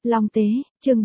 Long Tế, chương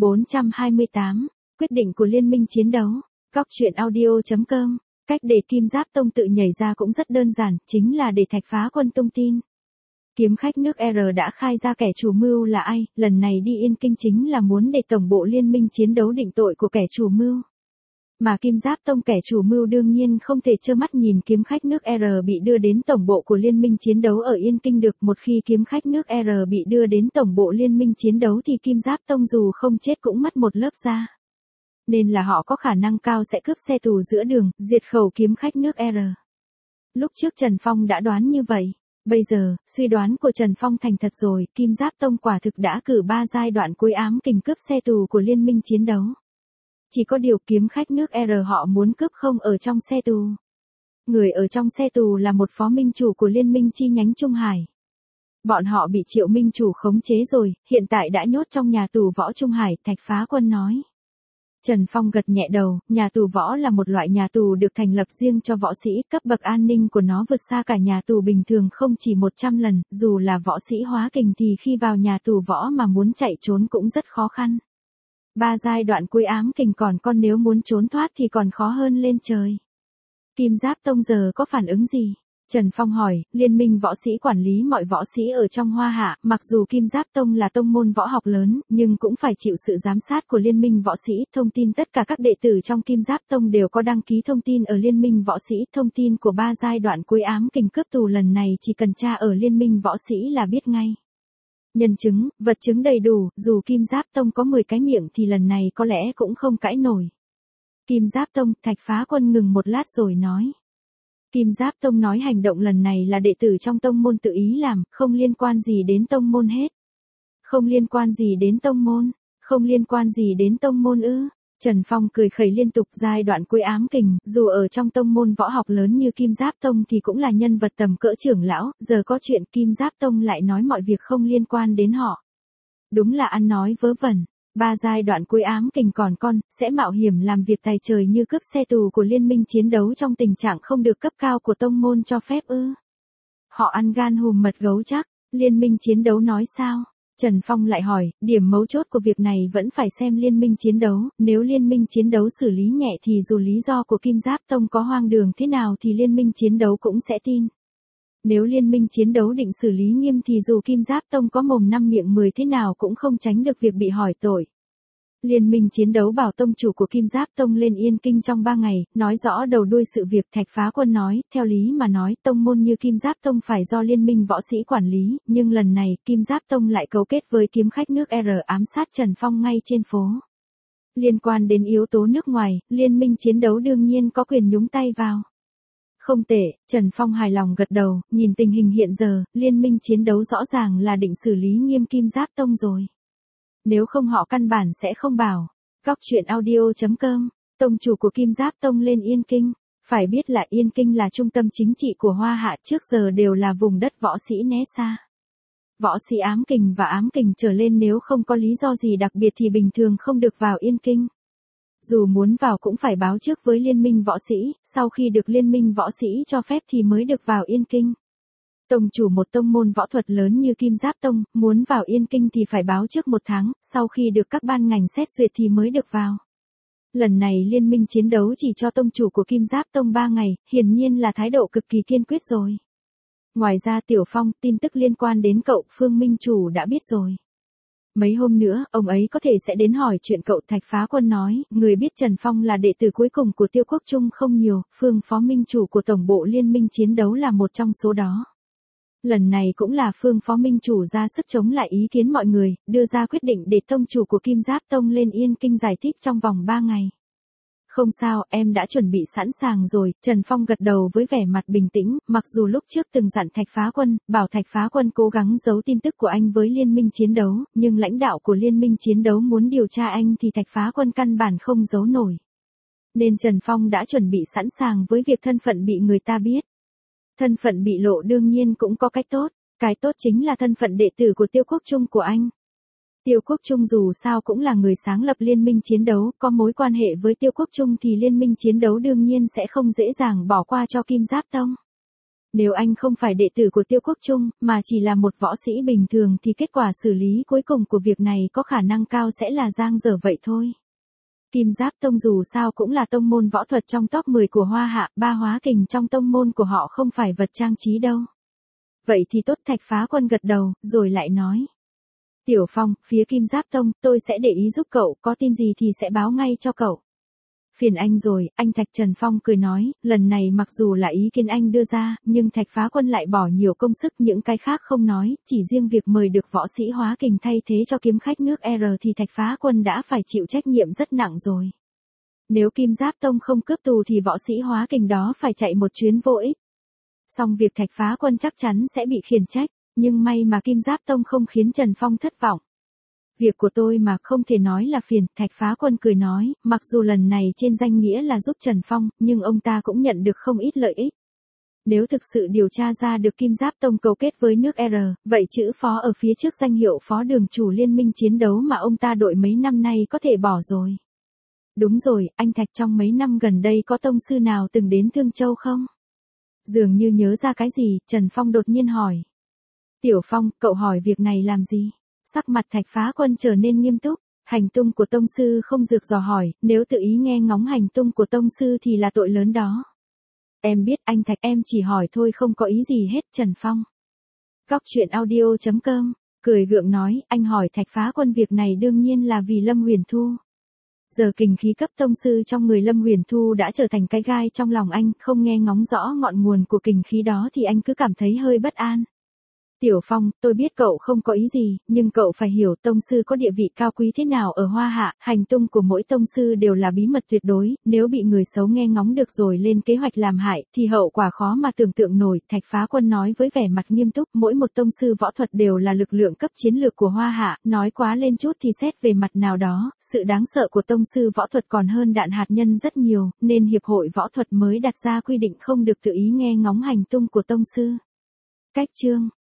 428, quyết định của Liên minh chiến đấu. Góc truyện audio.com. Cách để Kim Giáp Tông tự nhảy ra cũng rất đơn giản, chính là để Thạch Phá Quân tung tin. Kiếm khách nước R đã khai ra kẻ chủ mưu là ai, lần này đi Yên Kinh chính là muốn để tổng bộ Liên minh chiến đấu định tội của kẻ chủ mưu. Mà Kim Giáp Tông kẻ chủ mưu đương nhiên không thể trơ mắt nhìn kiếm khách nước R bị đưa đến tổng bộ của Liên minh chiến đấu ở Yên Kinh được. Một khi kiếm khách nước R bị đưa đến tổng bộ Liên minh chiến đấu thì Kim Giáp Tông dù không chết cũng mất một lớp da. Nên là họ có khả năng cao sẽ cướp xe tù giữa đường, diệt khẩu kiếm khách nước R. Lúc trước Trần Phong đã đoán như vậy. Bây giờ, suy đoán của Trần Phong thành thật rồi, Kim Giáp Tông quả thực đã cử 3 giai đoạn cuối ám kình cướp xe tù của Liên minh chiến đấu. Chỉ có điều kiếm khách nước R họ muốn cướp không ở trong xe tù. Người ở trong xe tù là một phó minh chủ của Liên minh chi nhánh Trung Hải. Bọn họ bị Triệu minh chủ khống chế rồi, hiện tại đã nhốt trong nhà tù võ Trung Hải, Thạch Phá Quân nói. Trần Phong gật nhẹ đầu, nhà tù võ là một loại nhà tù được thành lập riêng cho võ sĩ, cấp bậc an ninh của nó vượt xa cả nhà tù bình thường không chỉ 100 lần, dù là võ sĩ hóa kình thì khi vào nhà tù võ mà muốn chạy trốn cũng rất khó khăn. 3 giai đoạn cuối ám kình còn con nếu muốn trốn thoát thì còn khó hơn lên trời. Kim Giáp Tông giờ có phản ứng gì? Trần Phong hỏi, Liên minh võ sĩ quản lý mọi võ sĩ ở trong Hoa Hạ, mặc dù Kim Giáp Tông là tông môn võ học lớn, nhưng cũng phải chịu sự giám sát của Liên minh võ sĩ. Thông tin tất cả các đệ tử trong Kim Giáp Tông đều có đăng ký thông tin ở Liên minh võ sĩ. Thông tin của 3 giai đoạn cuối ám kình cướp tù lần này chỉ cần tra ở Liên minh võ sĩ là biết ngay. Nhân chứng, vật chứng đầy đủ, dù Kim Giáp Tông có 10 cái miệng thì lần này có lẽ cũng không cãi nổi. Kim Giáp Tông, Thạch Phá Quân ngừng một lát rồi nói. Kim Giáp Tông nói hành động lần này là đệ tử trong tông môn tự ý làm, không liên quan gì đến tông môn hết. Không liên quan gì đến tông môn, không liên quan gì đến tông môn ư. Trần Phong cười khẩy liên tục giai đoạn cuối ám kình, dù ở trong tông môn võ học lớn như Kim Giáp Tông thì cũng là nhân vật tầm cỡ trưởng lão, giờ có chuyện Kim Giáp Tông lại nói mọi việc không liên quan đến họ. Đúng là ăn nói vớ vẩn. 3 giai đoạn cuối ám kình còn con, sẽ mạo hiểm làm việc tài trời như cướp xe tù của Liên minh chiến đấu trong tình trạng không được cấp cao của tông môn cho phép ư. Họ ăn gan hùm mật gấu chắc, Liên minh chiến đấu nói sao? Trần Phong lại hỏi, điểm mấu chốt của việc này vẫn phải xem Liên minh chiến đấu, nếu Liên minh chiến đấu xử lý nhẹ thì dù lý do của Kim Giáp Tông có hoang đường thế nào thì Liên minh chiến đấu cũng sẽ tin. Nếu Liên minh chiến đấu định xử lý nghiêm thì dù Kim Giáp Tông có mồm 5 miệng 10 thế nào cũng không tránh được việc bị hỏi tội. Liên minh chiến đấu bảo tông chủ của Kim Giáp Tông lên Yên Kinh trong 3 ngày, nói rõ đầu đuôi sự việc. Thạch Phá Quân nói, theo lý mà nói, tông môn như Kim Giáp Tông phải do Liên minh võ sĩ quản lý, nhưng lần này, Kim Giáp Tông lại cấu kết với kiếm khách nước R ám sát Trần Phong ngay trên phố. Liên quan đến yếu tố nước ngoài, Liên minh chiến đấu đương nhiên có quyền nhúng tay vào. Không tệ, Trần Phong hài lòng gật đầu, nhìn tình hình hiện giờ, Liên minh chiến đấu rõ ràng là định xử lý nghiêm Kim Giáp Tông rồi. Nếu không họ căn bản sẽ không bảo. Góc truyện audio.com, tông chủ của Kim Giáp Tông lên Yên Kinh. Phải biết là Yên Kinh là trung tâm chính trị của Hoa Hạ, trước giờ đều là vùng đất võ sĩ né xa. Võ sĩ ám kình và ám kình trở lên nếu không có lý do gì đặc biệt thì bình thường không được vào Yên Kinh. Dù muốn vào cũng phải báo trước với Liên minh võ sĩ, sau khi được Liên minh võ sĩ cho phép thì mới được vào Yên Kinh. Tông chủ một tông môn võ thuật lớn như Kim Giáp Tông, muốn vào Yên Kinh thì phải báo trước 1 tháng, sau khi được các ban ngành xét duyệt thì mới được vào. Lần này Liên minh chiến đấu chỉ cho tông chủ của Kim Giáp Tông 3 ngày, hiển nhiên là thái độ cực kỳ kiên quyết rồi. Ngoài ra Tiểu Phong, tin tức liên quan đến cậu Phương Minh Chủ đã biết rồi. Mấy hôm nữa, ông ấy có thể sẽ đến hỏi chuyện cậu. Thạch Phá Quân nói, người biết Trần Phong là đệ tử cuối cùng của Tiêu Quốc Trung không nhiều, Phương Phó Minh Chủ của Tổng bộ Liên minh chiến đấu là một trong số đó. Lần này cũng là Phương Phó Minh Chủ ra sức chống lại ý kiến mọi người, đưa ra quyết định để tông chủ của Kim Giáp Tông lên Yên Kinh giải thích trong vòng 3 ngày. Không sao, em đã chuẩn bị sẵn sàng rồi, Trần Phong gật đầu với vẻ mặt bình tĩnh, mặc dù lúc trước từng dặn Thạch Phá Quân, bảo Thạch Phá Quân cố gắng giấu tin tức của anh với Liên minh chiến đấu, nhưng lãnh đạo của Liên minh chiến đấu muốn điều tra anh thì Thạch Phá Quân căn bản không giấu nổi. Nên Trần Phong đã chuẩn bị sẵn sàng với việc thân phận bị người ta biết. Thân phận bị lộ đương nhiên cũng có cách tốt, cái tốt chính là thân phận đệ tử của Tiêu Quốc Trung của anh. Tiêu Quốc Trung dù sao cũng là người sáng lập Liên minh chiến đấu, có mối quan hệ với Tiêu Quốc Trung thì Liên minh chiến đấu đương nhiên sẽ không dễ dàng bỏ qua cho Kim Giáp Tông. Nếu anh không phải đệ tử của Tiêu Quốc Trung, mà chỉ là một võ sĩ bình thường thì kết quả xử lý cuối cùng của việc này có khả năng cao sẽ là giang dở vậy thôi. Kim Giáp Tông dù sao cũng là tông môn võ thuật trong top 10 của Hoa Hạ, ba hóa kình trong tông môn của họ không phải vật trang trí đâu. Vậy thì tốt, Thạch Phá Quân gật đầu, rồi lại nói. Tiểu Phong, phía Kim Giáp Tông, tôi sẽ để ý giúp cậu, có tin gì thì sẽ báo ngay cho cậu. Phiền anh rồi, anh Thạch. Trần Phong cười nói, lần này mặc dù là ý kiến anh đưa ra, nhưng Thạch Phá Quân lại bỏ nhiều công sức, những cái khác không nói, chỉ riêng việc mời được võ sĩ hóa kình thay thế cho kiếm khách nước R thì Thạch Phá Quân đã phải chịu trách nhiệm rất nặng rồi. Nếu Kim Giáp Tông không cướp tù thì võ sĩ hóa kình đó phải chạy một chuyến vô ích. Xong việc Thạch Phá Quân chắc chắn sẽ bị khiển trách, nhưng may mà Kim Giáp Tông không khiến Trần Phong thất vọng. Việc của tôi mà không thể nói là phiền, Thạch Phá Quân cười nói, mặc dù lần này trên danh nghĩa là giúp Trần Phong, nhưng ông ta cũng nhận được không ít lợi ích. Nếu thực sự điều tra ra được Kim Giáp Tông cấu kết với nước R, vậy chữ phó ở phía trước danh hiệu phó đường chủ liên minh chiến đấu mà ông ta đội mấy năm nay có thể bỏ rồi. Đúng rồi, anh Thạch, trong mấy năm gần đây có tông sư nào từng đến Thương Châu không? Dường như nhớ ra cái gì, Trần Phong đột nhiên hỏi. Tiểu Phong, cậu hỏi việc này làm gì? Sắc mặt Thạch Phá Quân trở nên nghiêm túc. Hành tung của tông sư không dược dò hỏi, nếu tự ý nghe ngóng hành tung của tông sư thì là tội lớn đó. Em biết anh Thạch, em chỉ hỏi thôi, không có ý gì hết. Trần Phong. Góc truyện audio.com, cười gượng nói, anh hỏi Thạch Phá Quân việc này đương nhiên là vì Lâm Huyền Thu. Giờ kình khí cấp tông sư trong người Lâm Huyền Thu đã trở thành cái gai trong lòng anh, không nghe ngóng rõ ngọn nguồn của kình khí đó thì anh cứ cảm thấy hơi bất an. Tiểu Phong, tôi biết cậu không có ý gì, nhưng cậu phải hiểu tông sư có địa vị cao quý thế nào ở Hoa Hạ, hành tung của mỗi tông sư đều là bí mật tuyệt đối, nếu bị người xấu nghe ngóng được rồi lên kế hoạch làm hại, thì hậu quả khó mà tưởng tượng nổi. Thạch Phá Quân nói với vẻ mặt nghiêm túc, mỗi một tông sư võ thuật đều là lực lượng cấp chiến lược của Hoa Hạ, nói quá lên chút thì xét về mặt nào đó, sự đáng sợ của tông sư võ thuật còn hơn đạn hạt nhân rất nhiều, nên Hiệp hội Võ thuật mới đặt ra quy định không được tự ý nghe ngóng hành tung của tông sư. Cách chương